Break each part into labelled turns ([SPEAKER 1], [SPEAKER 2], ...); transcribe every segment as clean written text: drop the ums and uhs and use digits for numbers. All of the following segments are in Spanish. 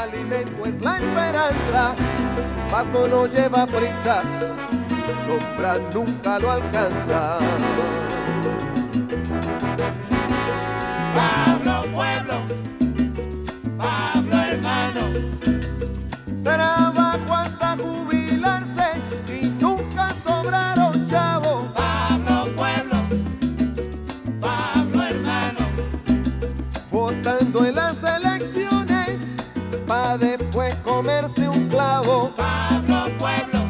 [SPEAKER 1] alimento es la esperanza, su paso no lleva prisa, su sombra nunca lo alcanza.
[SPEAKER 2] Pablo Pueblo, Pablo hermano,
[SPEAKER 1] trabajo hasta jubilarse y nunca sobraron chavos.
[SPEAKER 2] Pablo Pueblo, Pablo hermano,
[SPEAKER 1] Votando en las elecciones pa' después comerse un clavo.
[SPEAKER 2] Pablo Pueblo,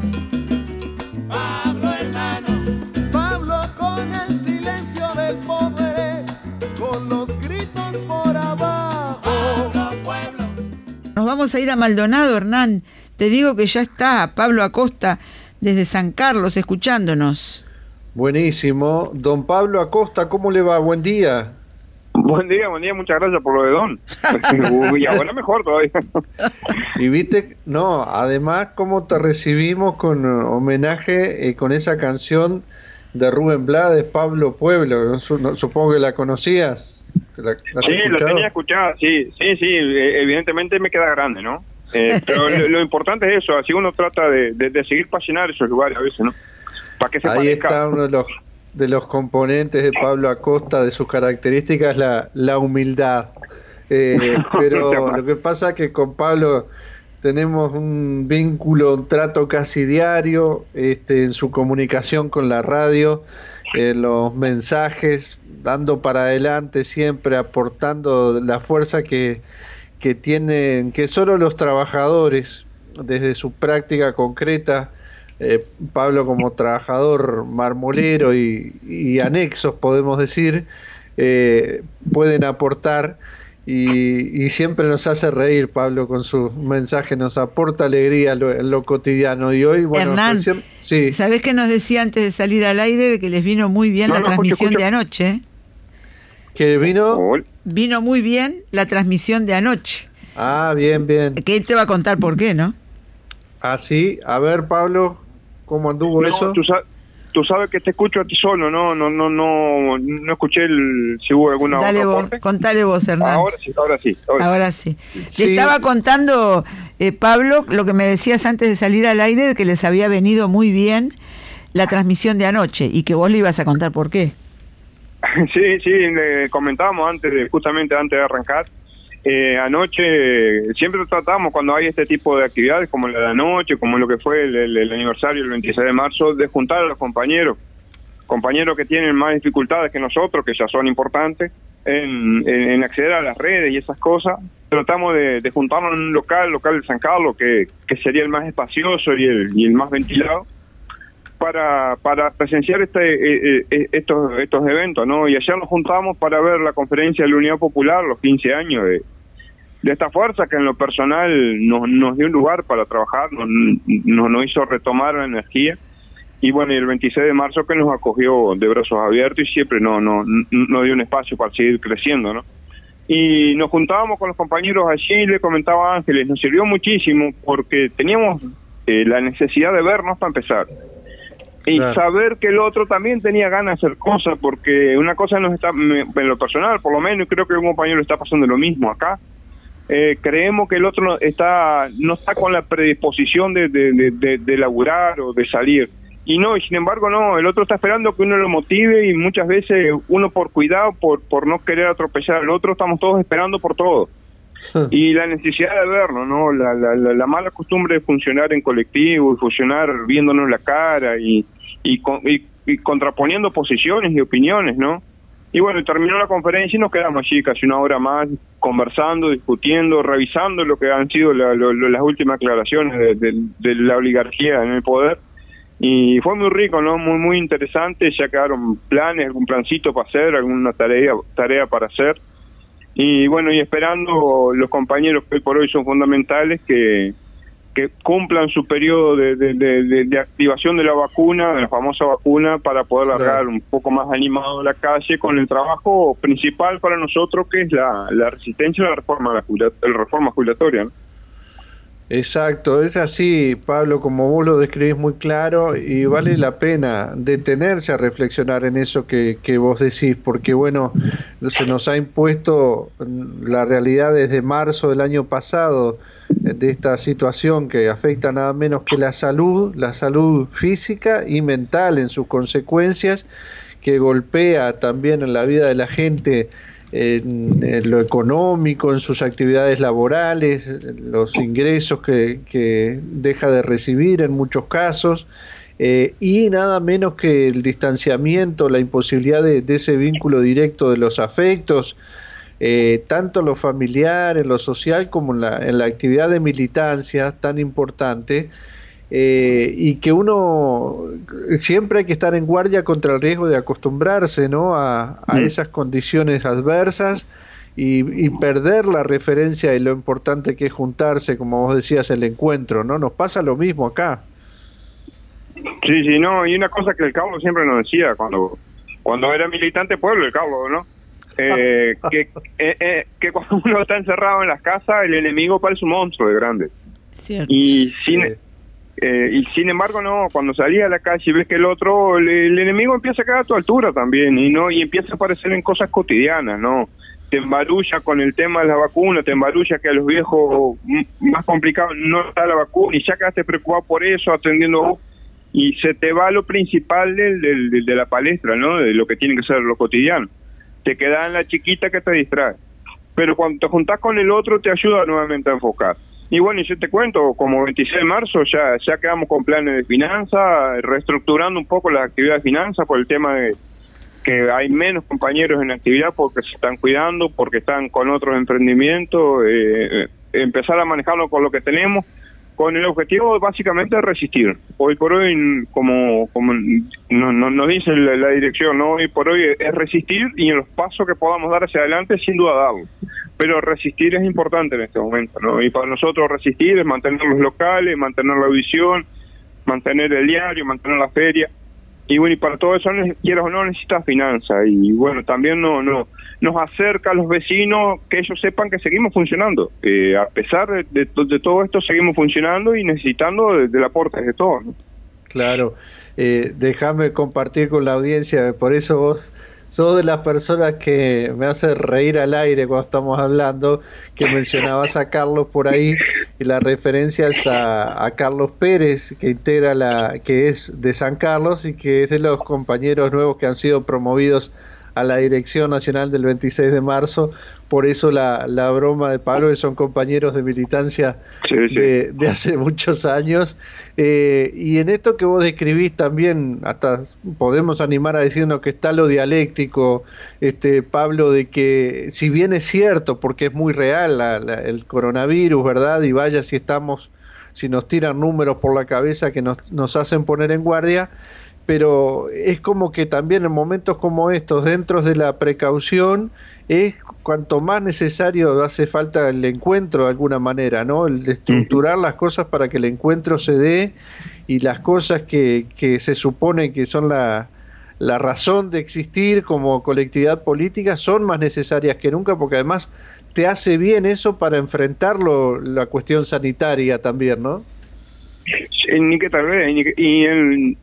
[SPEAKER 2] Pablo hermano,
[SPEAKER 1] Pablo con el silencio del pobre, con los gritos por abajo.
[SPEAKER 2] Pablo Pueblo.
[SPEAKER 3] Nos vamos a ir a Maldonado, Hernán. Te digo que ya está Pablo Acosta desde San Carlos escuchándonos.
[SPEAKER 4] Buenísimo. Don Pablo Acosta, ¿cómo le va? Buen día.
[SPEAKER 5] Buen día, muchas gracias por lo de Don. Y ahora mejor todavía.
[SPEAKER 4] Y viste, no, además, ¿cómo te recibimos con homenaje con esa canción de Rubén Blades, Pablo Pueblo? Supongo que la conocías.
[SPEAKER 5] Sí, la tenía escuchada, sí, evidentemente me queda grande, ¿no? Pero lo importante es eso, así uno trata de seguir pasionar esos lugares a veces, ¿no? Para que se
[SPEAKER 4] Ahí
[SPEAKER 5] parezca.
[SPEAKER 4] está uno de los componentes de Pablo Acosta, de sus características, la humildad. Pero lo que pasa es que con Pablo tenemos un vínculo, un trato casi diario, en su comunicación con la radio, en los mensajes, dando para adelante siempre, aportando la fuerza que tienen, que solo los trabajadores, desde su práctica concreta, Pablo como trabajador marmolero y anexos, podemos decir, pueden aportar, y siempre nos hace reír Pablo con su mensaje, nos aporta alegría en lo cotidiano. Y hoy, bueno,
[SPEAKER 3] Hernán,
[SPEAKER 4] sí.
[SPEAKER 3] ¿sabés qué nos decía antes de salir al aire? De que les vino muy bien la transmisión de anoche.
[SPEAKER 4] ¿Que vino?
[SPEAKER 3] Vino muy bien la transmisión de anoche.
[SPEAKER 4] Ah, bien.
[SPEAKER 3] Que él te va a contar por qué, ¿no?
[SPEAKER 4] Ah, sí. A ver, Pablo, ¿cómo anduvo eso?
[SPEAKER 5] Tú sabes que te escucho a ti solo, no escuché si hubo alguna
[SPEAKER 3] Dale vos, contale vos, Hernán.
[SPEAKER 5] Ahora sí.
[SPEAKER 3] Le estaba contando, Pablo, lo que me decías antes de salir al aire, de que les había venido muy bien la transmisión de anoche y que vos le ibas a contar por qué.
[SPEAKER 5] Sí, le comentábamos justamente antes de arrancar. Anoche siempre tratamos, cuando hay este tipo de actividades como la de anoche, como lo que fue el aniversario el 26 de marzo, de juntar a los compañeros que tienen más dificultades que nosotros, que ya son importantes, en acceder a las redes y esas cosas. Tratamos de juntarnos en un local de San Carlos, que sería el más espacioso y el más ventilado, para presenciar estos eventos, ¿no? Y ayer nos juntamos para ver la conferencia de la Unidad Popular, los 15 años de esta fuerza que en lo personal nos dio un lugar para trabajar, nos hizo retomar la energía. Y bueno, y el 26 de marzo que nos acogió de brazos abiertos y siempre nos dio un espacio para seguir creciendo, ¿no? Y nos juntábamos con los compañeros allí, le comentaba a Ángeles, nos sirvió muchísimo porque teníamos la necesidad de vernos para empezar. Y saber que el otro también tenía ganas de hacer cosas, porque una cosa en lo personal, por lo menos, y creo que un compañero le está pasando lo mismo acá, creemos que el otro no está con la predisposición de laburar o de salir, y sin embargo el otro está esperando que uno lo motive, y muchas veces uno por cuidado, por no querer atropellar al otro, estamos todos esperando por todo. Y la necesidad de vernos, ¿no? La mala costumbre de funcionar en colectivo y funcionar viéndonos la cara y contraponiendo posiciones y opiniones, ¿no? Y bueno, terminó la conferencia y nos quedamos allí casi una hora más conversando, discutiendo, revisando lo que han sido las últimas aclaraciones de la oligarquía en el poder. Y fue muy rico, ¿no? Muy interesante. Ya quedaron planes, algún plancito para hacer, alguna tarea para hacer. Y bueno, y esperando los compañeros que hoy por hoy son fundamentales, que cumplan su periodo de activación de la vacuna, de la famosa vacuna, para poder largar un poco más animado a la calle con el trabajo principal para nosotros, que es la resistencia a la reforma jubilatoria, ¿no?
[SPEAKER 4] Exacto, es así, Pablo, como vos lo describís muy claro, y vale la pena detenerse a reflexionar en eso que vos decís, porque bueno, se nos ha impuesto la realidad desde marzo del año pasado de esta situación que afecta nada menos que la salud física y mental en sus consecuencias, que golpea también en la vida de la gente, en lo económico, en sus actividades laborales, los ingresos que deja de recibir en muchos casos, y nada menos que el distanciamiento, la imposibilidad de ese vínculo directo de los afectos, tanto en lo familiar, en lo social, como en la actividad de militancia tan importante. Y que uno siempre hay que estar en guardia contra el riesgo de acostumbrarse, ¿no?, a esas condiciones adversas y perder la referencia de lo importante que es juntarse, como vos decías, el encuentro, ¿no? Nos pasa lo mismo acá.
[SPEAKER 5] Sí, no, y una cosa que el Carlos siempre nos decía cuando era militante pueblo, el Carlos, ¿no? Que cuando uno está encerrado en las casas, el enemigo parece un monstruo de grande.
[SPEAKER 3] Cierto.
[SPEAKER 5] Y sin embargo, no, cuando salís a la calle y ves que el otro, el enemigo empieza a quedar a tu altura también, y empieza a aparecer en cosas cotidianas, ¿no? Te embarulla con el tema de la vacuna, te embarulla que a los viejos más complicados no está la vacuna, y ya quedaste preocupado por eso, atendiendo vos, y se te va lo principal de la palestra, ¿no? De lo que tiene que ser lo cotidiano. Te queda en la chiquita que te distrae. Pero cuando te juntás con el otro, te ayuda nuevamente a enfocar. Y bueno, y yo te cuento, como 26 de marzo ya quedamos con planes de finanzas, reestructurando un poco las actividades de finanzas por el tema de que hay menos compañeros en actividad porque se están cuidando, porque están con otros emprendimientos, empezar a manejarlo con lo que tenemos, con el objetivo básicamente de resistir. Hoy por hoy, como nos dice la dirección, ¿no? Hoy por hoy es resistir, y en los pasos que podamos dar hacia adelante, sin duda darlo. Pero resistir es importante en este momento, ¿no? Y para nosotros resistir es mantener los locales, mantener la visión, mantener el diario, mantener la feria. Y bueno, y para todo eso, quieras o no, necesitas finanzas. Y bueno, también nos acerca a los vecinos que ellos sepan que seguimos funcionando. A pesar de todo esto, seguimos funcionando y necesitando del aporte de todos, ¿no?
[SPEAKER 4] Claro, déjame compartir con la audiencia, por eso vos sos de las personas que me hace reír al aire cuando estamos hablando, que mencionabas a Carlos por ahí, y la referencia es a Carlos Pérez, que integra que es de San Carlos y que es de los compañeros nuevos que han sido promovidos a la Dirección Nacional del 26 de marzo, por eso la broma de Pablo, que son compañeros de militancia de hace muchos años, y en esto que vos describís también, hasta podemos animar a decirnos que está lo dialéctico, Pablo, de que si bien es cierto, porque es muy real el coronavirus, ¿verdad? Y vaya si nos tiran números por la cabeza que nos hacen poner en guardia, pero es como que también en momentos como estos, dentro de la precaución, es cuanto más necesario hace falta el encuentro de alguna manera, ¿no? El estructurar las cosas para que el encuentro se dé, y las cosas que se supone que son la razón de existir como colectividad política son más necesarias que nunca, porque además te hace bien eso para enfrentarlo, la cuestión sanitaria también, ¿no?
[SPEAKER 5] Ni que tal vez, en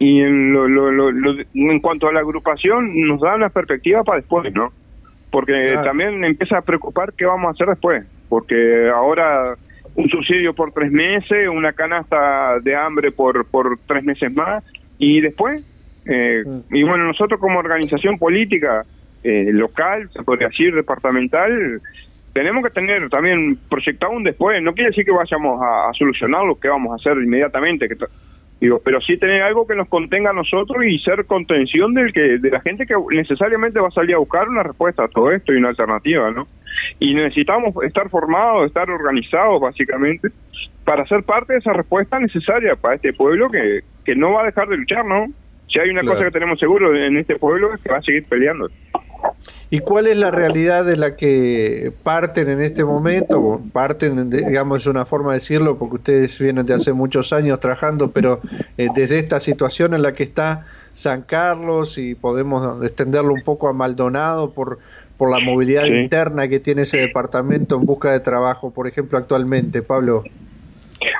[SPEAKER 5] cuanto a la agrupación, nos da una perspectiva para después, ¿no? Porque también empieza a preocupar qué vamos a hacer después, porque ahora un subsidio por 3 meses, una canasta de hambre por 3 meses más, y después, y bueno, nosotros como organización política local, se podría decir departamental, tenemos que tener también proyectado un después. No quiere decir que vayamos a solucionar lo que vamos a hacer inmediatamente, pero sí tener algo que nos contenga a nosotros y ser contención de la gente que necesariamente va a salir a buscar una respuesta a todo esto y una alternativa, ¿no? Y necesitamos estar formados, estar organizados básicamente para ser parte de esa respuesta necesaria para este pueblo que no va a dejar de luchar, ¿no? Si hay una cosa que tenemos seguro en este pueblo, es que va a seguir peleando.
[SPEAKER 4] ¿Y cuál es la realidad de la que parten en este momento? Parten, digamos, es una forma de decirlo, porque ustedes vienen de hace muchos años trabajando, pero desde esta situación en la que está San Carlos, y podemos extenderlo un poco a Maldonado por la movilidad interna que tiene ese departamento en busca de trabajo, por ejemplo, actualmente, Pablo.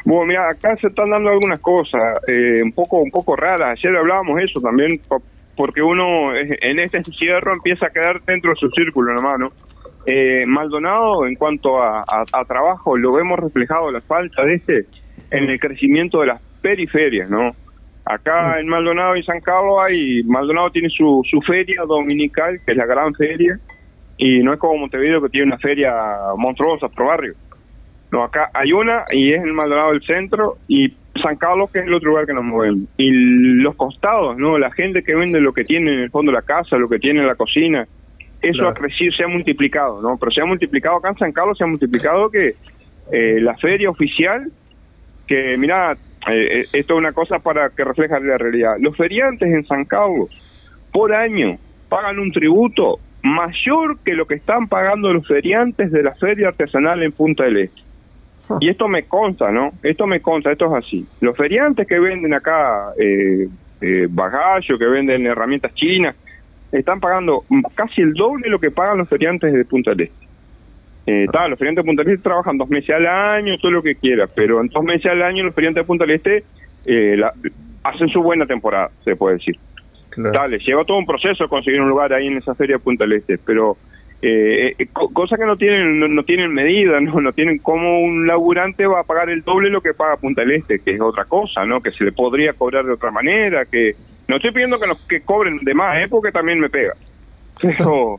[SPEAKER 5] Bueno, mira, acá se están dando algunas cosas un poco raras. Ayer hablábamos eso también, porque uno en este encierro empieza a quedar dentro de su círculo nomás, ¿no? Maldonado, en cuanto a trabajo, lo vemos reflejado la falta de en el crecimiento de las periferias, ¿no? Acá en Maldonado y San Carlos Maldonado tiene su feria dominical, que es la gran feria, y no es como Montevideo, que tiene una feria monstruosa por barrio. No, acá hay una, y es en Maldonado del centro, y San Carlos, que es el otro lugar que nos movemos. Y los costados, ¿no? La gente que vende lo que tiene en el fondo de la casa, lo que tiene en la cocina, eso
[SPEAKER 4] claro.
[SPEAKER 5] Ha crecido, se ha multiplicado, ¿no? Pero se ha multiplicado acá en San Carlos, se ha multiplicado que la feria oficial, que mirá, esto es una cosa para que refleja la realidad. Los feriantes en San Carlos, por año, pagan un tributo mayor que lo que están pagando los feriantes de la feria artesanal en Punta del Este. Y esto me consta, ¿no? Esto es así. Los feriantes que venden acá bagallo, que venden herramientas chinas, están pagando casi el doble de lo que pagan los feriantes de Punta del Este. Los feriantes de Punta del Este trabajan 2 meses al año, todo lo que quiera, pero en 2 meses al año los feriantes de Punta del Este hacen su buena temporada, se puede decir. Claro. Les lleva todo un proceso conseguir un lugar ahí en esa feria de Punta del Este, pero cosas que no tienen medida, no tienen cómo un laburante va a pagar el doble de lo que paga Punta del Este, que es otra cosa, ¿no? Que se le podría cobrar de otra manera, que no estoy pidiendo que cobren de más, porque también me pega, pero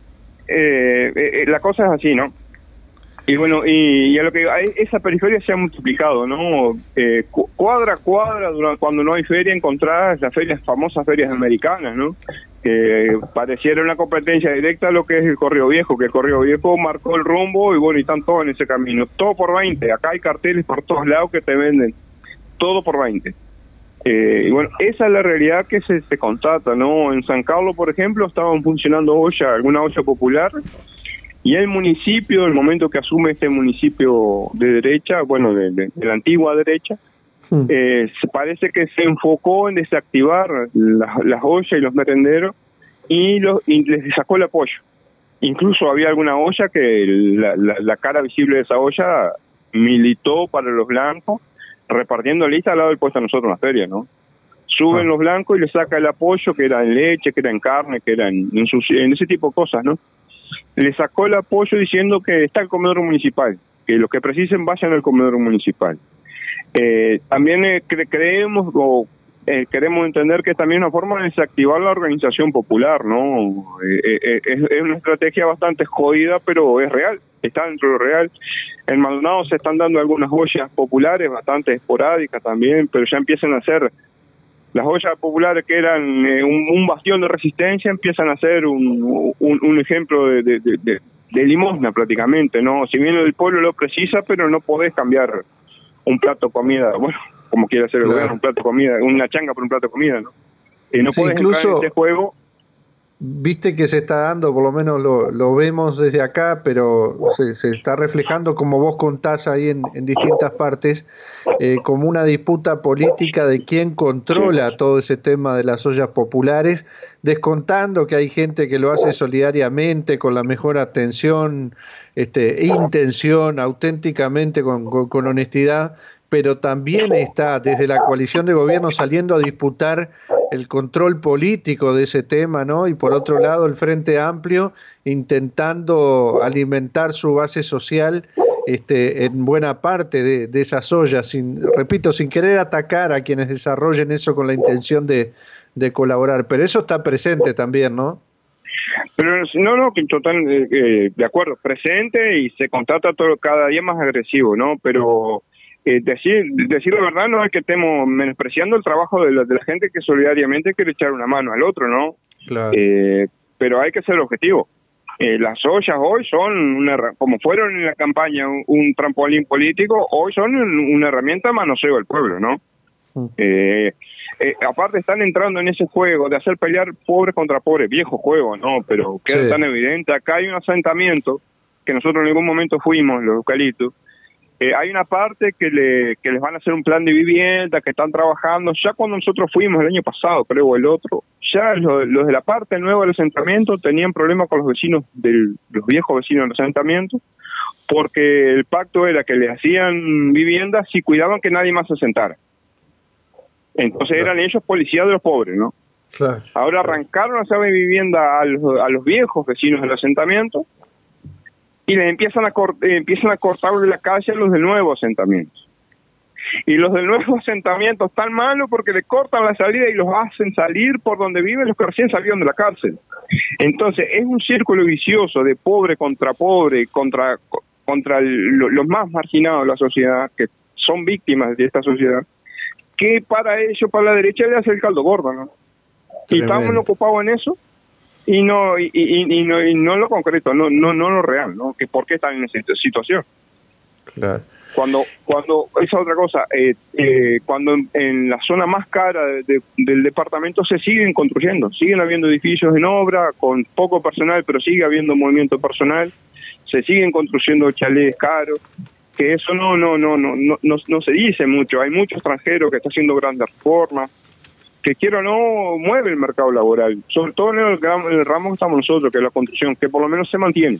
[SPEAKER 5] la cosa es así, ¿no? Y bueno, y a lo que esa periferia se ha multiplicado, ¿no? Cuadra cuando no hay feria, encontrás las famosas ferias americanas, ¿no? Pareciera una competencia directa a lo que es el Correo Viejo, que el Correo Viejo marcó el rumbo y bueno, y están todos en ese camino, todo por 20, acá hay carteles por todos lados que te venden, todo por 20. Y bueno, esa es la realidad que se constata, ¿no? En San Carlos, por ejemplo, estaban funcionando alguna olla popular, y el municipio, el momento que asume este municipio de derecha, bueno, de la antigua derecha, parece que se enfocó en desactivar las ollas y los merenderos y les sacó el apoyo. Incluso había alguna olla que la cara visible de esa olla militó para los blancos, repartiendo lista al lado del puesto a nosotros en la feria, ¿no? Suben los blancos y les saca el apoyo, que era en leche, que era en carne, que era en ese tipo de cosas, ¿no? Le sacó el apoyo diciendo que está el comedor municipal, que los que precisen vayan al comedor municipal. También creemos queremos entender que también es una forma de desactivar la organización popular, ¿no? Es una estrategia bastante jodida, pero es real, está dentro de lo real. En Maldonado se están dando algunas ollas populares bastante esporádicas también, pero ya empiezan a ser las ollas populares que eran un bastión de resistencia, empiezan a ser un ejemplo de limosna prácticamente, ¿no? Si bien el pueblo lo precisa, pero no podés cambiar un plato de comida, bueno, como quiere hacer el gobierno, un plato de comida, una changa por un plato de comida, ¿no? No podés
[SPEAKER 4] incluso
[SPEAKER 5] entrar en este juego.
[SPEAKER 4] Viste que se está dando, por lo menos lo vemos desde acá, pero se está reflejando, como vos contás ahí en distintas partes, como una disputa política de quién controla todo ese tema de las ollas populares, descontando que hay gente que lo hace solidariamente, con la mejor atención, intención, auténticamente, con honestidad, pero también está desde la coalición de gobierno saliendo a disputar el control político de ese tema, ¿no? Y por otro lado el Frente Amplio intentando alimentar su base social en buena parte de esas ollas, sin querer atacar a quienes desarrollen eso con la intención de colaborar, pero eso está presente también, ¿no?
[SPEAKER 5] Pero no, total, de acuerdo, presente, y se constata todo cada día más agresivo, ¿no? Pero decir la verdad, no es que estemos menospreciando el trabajo de la gente que solidariamente quiere echar una mano al otro, ¿no? Claro. Pero hay que ser objetivo. Las ollas hoy son, como fueron en la campaña un trampolín político, hoy son una herramienta de manoseo del pueblo, ¿no? Aparte están entrando en ese juego de hacer pelear pobres contra pobres, viejo juego, ¿no? Pero queda tan evidente. Acá hay un asentamiento que nosotros en algún momento fuimos, los eucaliptos. Hay una parte que les van a hacer un plan de vivienda, que están trabajando. Ya cuando nosotros fuimos el año pasado, creo, o el otro, ya los de la parte nueva del asentamiento tenían problemas con los vecinos, los viejos vecinos del asentamiento, porque el pacto era que le hacían viviendas si cuidaban que nadie más se asentara. Entonces eran ellos policías de los pobres, ¿no?
[SPEAKER 4] Claro.
[SPEAKER 5] Ahora arrancaron a hacer vivienda a los viejos vecinos del asentamiento y les empiezan a cortarle la calle a los del nuevo asentamiento. Y los del nuevo asentamiento están malos porque le cortan la salida y los hacen salir por donde viven los que recién salieron de la cárcel. Entonces es un círculo vicioso de pobre, contra los más marginados de la sociedad, que son víctimas de esta sociedad, que para ellos, para la derecha, le hace el caldo gordo, ¿no? Tremendo. Y estamos ocupados en eso y no lo concreto, no lo real, ¿no? Que por qué están en esa situación.
[SPEAKER 4] Claro.
[SPEAKER 5] Cuando esa otra cosa, cuando en la zona más cara del departamento se siguen construyendo, siguen habiendo edificios en obra con poco personal, pero sigue habiendo movimiento personal, se siguen construyendo chalés caros, que eso no se dice mucho. Hay muchos extranjeros que están haciendo grandes reformas, que quiero o no mueve el mercado laboral, sobre todo en el ramo que estamos nosotros, que es la construcción, que por lo menos se mantiene.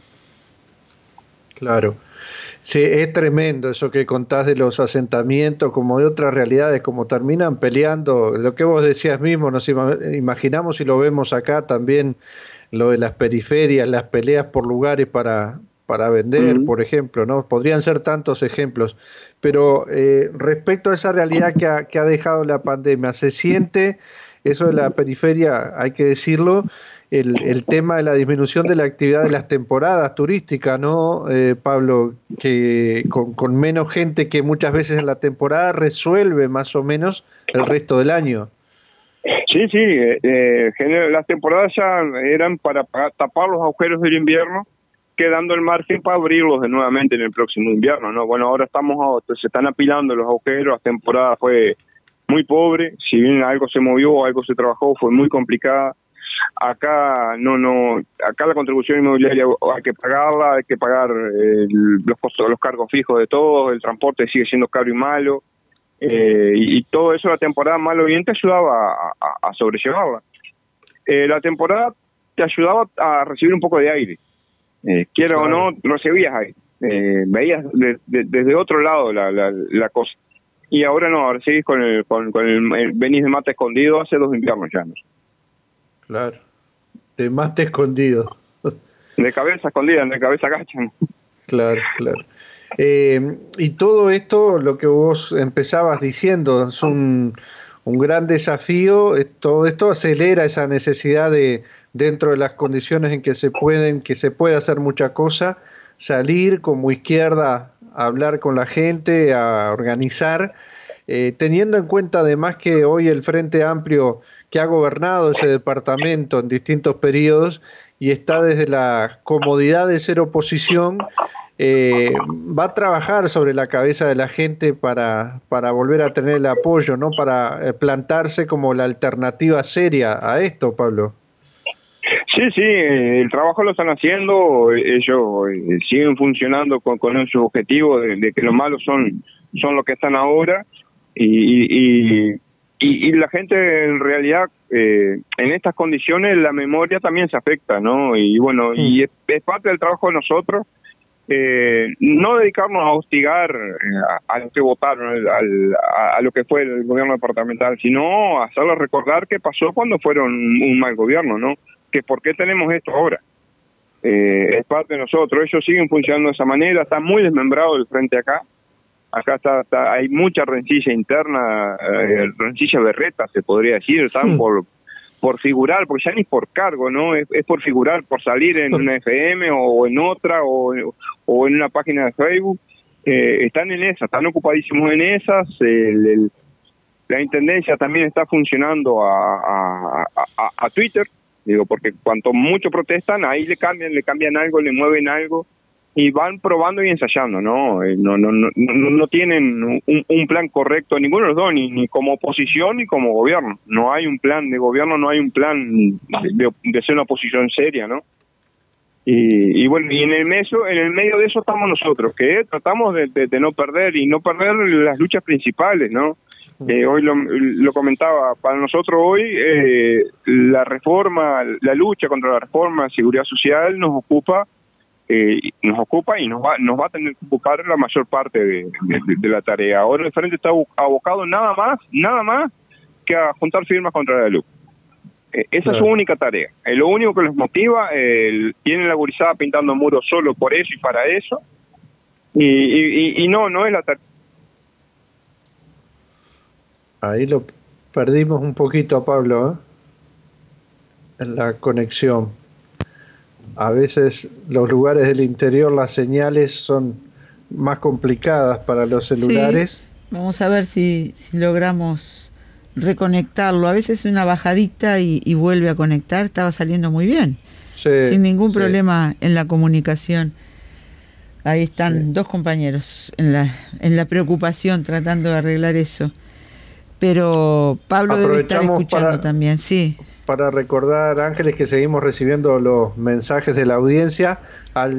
[SPEAKER 4] Claro. Sí, es tremendo eso que contás de los asentamientos, como de otras realidades, como terminan peleando, lo que vos decías mismo, nos imaginamos y lo vemos acá también, lo de las periferias, las peleas por lugares para vender, por ejemplo, ¿no? Podrían ser tantos ejemplos, pero respecto a esa realidad que ha dejado la pandemia, ¿se siente eso de la periferia, hay que decirlo, el tema de la disminución de la actividad de las temporadas turísticas, ¿no, Pablo? Que con menos gente que muchas veces en la temporada resuelve más o menos el resto del año.
[SPEAKER 5] Sí, las temporadas ya eran para tapar los agujeros del invierno, quedando el margen para abrirlos de nuevamente en el próximo invierno, ¿no? Bueno, ahora se están apilando los agujeros, la temporada fue muy pobre, si bien algo se movió, algo se trabajó, fue muy complicada. Acá acá la contribución inmobiliaria hay que pagar los costos, los cargos fijos de todos, el transporte sigue siendo caro y malo, y todo eso la temporada malo bien te ayudaba a sobrellevarla. La temporada te ayudaba a recibir un poco de aire, quiera o no, recibías aire, veías desde otro lado la cosa. Y ahora no, ahora seguís con el venís de mate escondido hace 2 inviernos ya, ¿no?
[SPEAKER 4] Claro, de mate escondido.
[SPEAKER 5] De cabeza escondida, de cabeza agachan.
[SPEAKER 4] Claro. Y todo esto, lo que vos empezabas diciendo, es un gran desafío. Todo esto acelera esa necesidad de, dentro de las condiciones en que se puede hacer mucha cosa, salir como izquierda a hablar con la gente, a organizar, teniendo en cuenta además que hoy el Frente Amplio, que ha gobernado ese departamento en distintos periodos y está desde la comodidad de ser oposición, va a trabajar sobre la cabeza de la gente para volver a tener el apoyo, ¿no? Para plantarse como la alternativa seria a esto, Pablo.
[SPEAKER 5] Sí, el trabajo lo están haciendo, ellos siguen funcionando con esos objetivos de que los malos son los que están ahora, y la gente en realidad en estas condiciones la memoria también se afecta, ¿no? Y bueno, y es parte del trabajo de nosotros, no dedicarnos a hostigar a los que votaron, a lo que fue el gobierno departamental, sino hacerles recordar qué pasó cuando fueron un mal gobierno, ¿no? Que por qué tenemos esto ahora. Es parte de nosotros, ellos siguen funcionando de esa manera, está muy desmembrado el frente acá hay mucha rencilla interna, rencilla berreta se podría decir, están por figurar, porque ya ni por cargo, ¿no? Es por figurar, por salir en una FM o en otra o en una página de Facebook, están en esas, están ocupadísimos en esas. La intendencia también está funcionando a Twitter, digo, porque cuanto mucho protestan, ahí le cambian algo, le mueven algo, y van probando y ensayando, ¿no? No tienen un plan correcto, ninguno de los dos, ni como oposición ni como gobierno. No hay un plan de gobierno, no hay un plan de ser una oposición seria, ¿no? Y bueno, y en el medio de eso estamos nosotros, que tratamos de no perder las luchas principales, ¿no? Hoy lo comentaba, para nosotros hoy la lucha contra la reforma de seguridad social nos ocupa nos ocupa y nos va a tener que buscar la mayor parte de la tarea. Ahora el frente está abocado nada más que a juntar firmas contra la LUC. Esa es su única tarea. Es lo único que les motiva. Tienen la gurizada pintando muros solo por eso y para eso. Y no es la tarea.
[SPEAKER 4] Ahí lo perdimos un poquito a Pablo, en la conexión. A veces los lugares del interior, las señales son más complicadas para los celulares.
[SPEAKER 3] Sí, vamos a ver si logramos reconectarlo. A veces una bajadita y vuelve a conectar. Estaba saliendo muy bien, sin ningún problema en la comunicación. Ahí están dos compañeros en la preocupación tratando de arreglar eso. Pero Pablo debe estar escuchando también, sí.
[SPEAKER 4] Para recordar, Ángeles, que seguimos recibiendo los mensajes de la audiencia al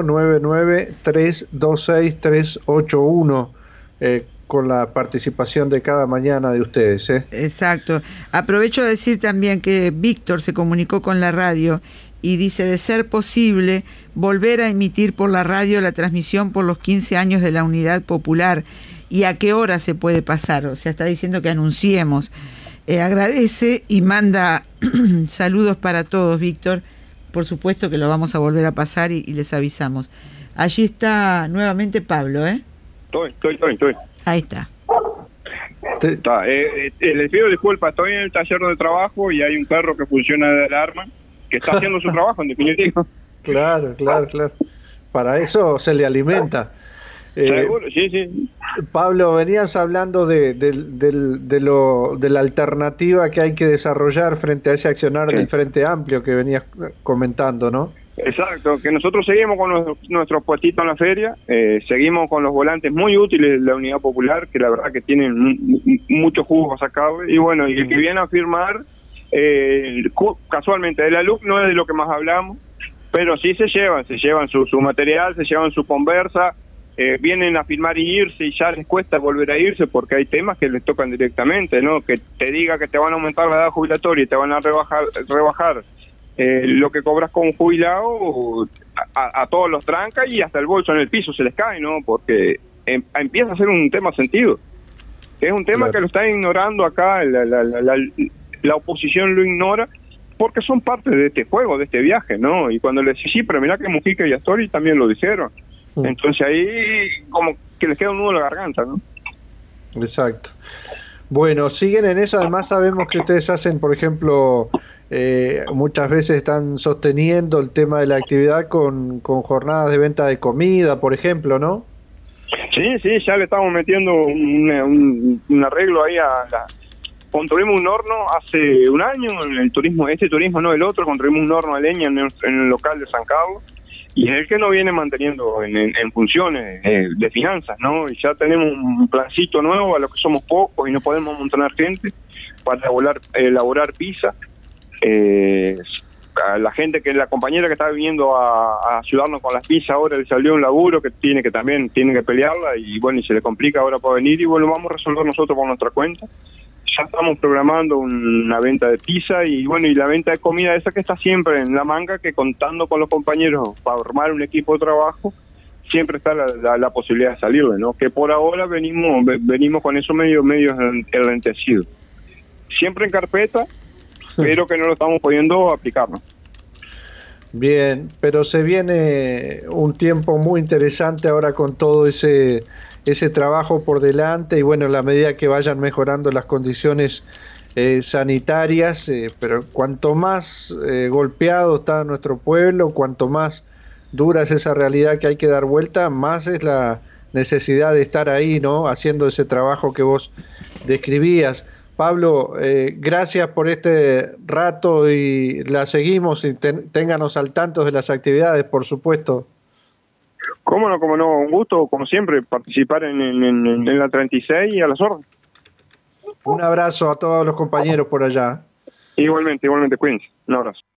[SPEAKER 4] 099-326-381 con la participación de cada mañana de ustedes.
[SPEAKER 3] Exacto. Aprovecho de decir también que Víctor se comunicó con la radio y dice, de ser posible, volver a emitir por la radio la transmisión por los 15 años de la Unidad Popular. ¿Y a qué hora se puede pasar? O sea, está diciendo que anunciemos. Agradece y manda saludos para todos, Víctor. Por supuesto que lo vamos a volver a pasar y les avisamos. Allí está nuevamente Pablo,
[SPEAKER 5] Estoy.
[SPEAKER 3] Ahí está.
[SPEAKER 5] Les pido disculpas, estoy en el taller de trabajo y hay un perro que funciona de alarma, que está haciendo su trabajo, en definitiva.
[SPEAKER 4] Claro. Para eso se le alimenta.
[SPEAKER 5] Seguro, sí.
[SPEAKER 4] Pablo, venías hablando de la alternativa que hay que desarrollar frente a ese accionar del Frente Amplio que venías comentando, ¿no?
[SPEAKER 5] Exacto, que nosotros seguimos con nuestros puestitos en la feria, seguimos con los volantes muy útiles de la Unidad Popular, que la verdad que tienen mucho jugo sacado, y bueno, y el que viene a firmar, casualmente de la LUC no es de lo que más hablamos, pero sí se llevan su material, se llevan su conversa, vienen a firmar y irse y ya les cuesta volver a irse porque hay temas que les tocan directamente, ¿no? Que te diga que te van a aumentar la edad jubilatoria y te van a rebajar lo que cobras como jubilado, a todos los tranca y hasta el bolso en el piso se les cae, ¿no? Porque empieza a ser un tema sentido. Es un tema que lo está ignorando acá, la oposición lo ignora porque son parte de este juego, de este viaje, ¿no? Y cuando les decís, sí, pero mirá que Mujica y Astori también lo dijeron. Entonces ahí como que les queda un nudo en la garganta, ¿no?
[SPEAKER 4] Exacto. Bueno, siguen en eso. Además sabemos que ustedes hacen, por ejemplo, muchas veces están sosteniendo el tema de la actividad con jornadas de venta de comida, por ejemplo, ¿no?
[SPEAKER 5] Sí, ya le estamos metiendo un arreglo ahí construimos un horno hace un año, en el turismo, no el otro, construimos un horno de leña en el local de San Carlos, y es el que nos viene manteniendo en funciones de finanzas, ¿no? Y ya tenemos un plancito nuevo a los que somos pocos y no podemos amontonar gente para elaborar pizza. A la gente la compañera que está viniendo a ayudarnos con las pizzas ahora le salió un laburo que también tiene que pelearla y bueno, y se le complica ahora para venir y bueno, vamos a resolver nosotros por nuestra cuenta. Ya estamos programando una venta de pizza y bueno, y la venta de comida esa que está siempre en la manga, que contando con los compañeros para armar un equipo de trabajo, siempre está la posibilidad de salirle, ¿no? Que por ahora venimos con eso medio enlentecido. Siempre en carpeta, pero que no lo estamos pudiendo aplicar, ¿no?
[SPEAKER 4] Bien, pero se viene un tiempo muy interesante ahora con todo ese trabajo por delante y bueno, en la medida que vayan mejorando las condiciones sanitarias, pero cuanto más golpeado está nuestro pueblo, cuanto más dura es esa realidad que hay que dar vuelta, más es la necesidad de estar ahí, ¿no? Haciendo ese trabajo que vos describías. Pablo, gracias por este rato y la seguimos y ténganos al tanto de las actividades, por supuesto.
[SPEAKER 5] Cómo no, un gusto, como siempre, participar en la 36 y a las órdenes.
[SPEAKER 4] Un abrazo a todos los compañeros por allá.
[SPEAKER 5] Igualmente, cuídense. Un abrazo.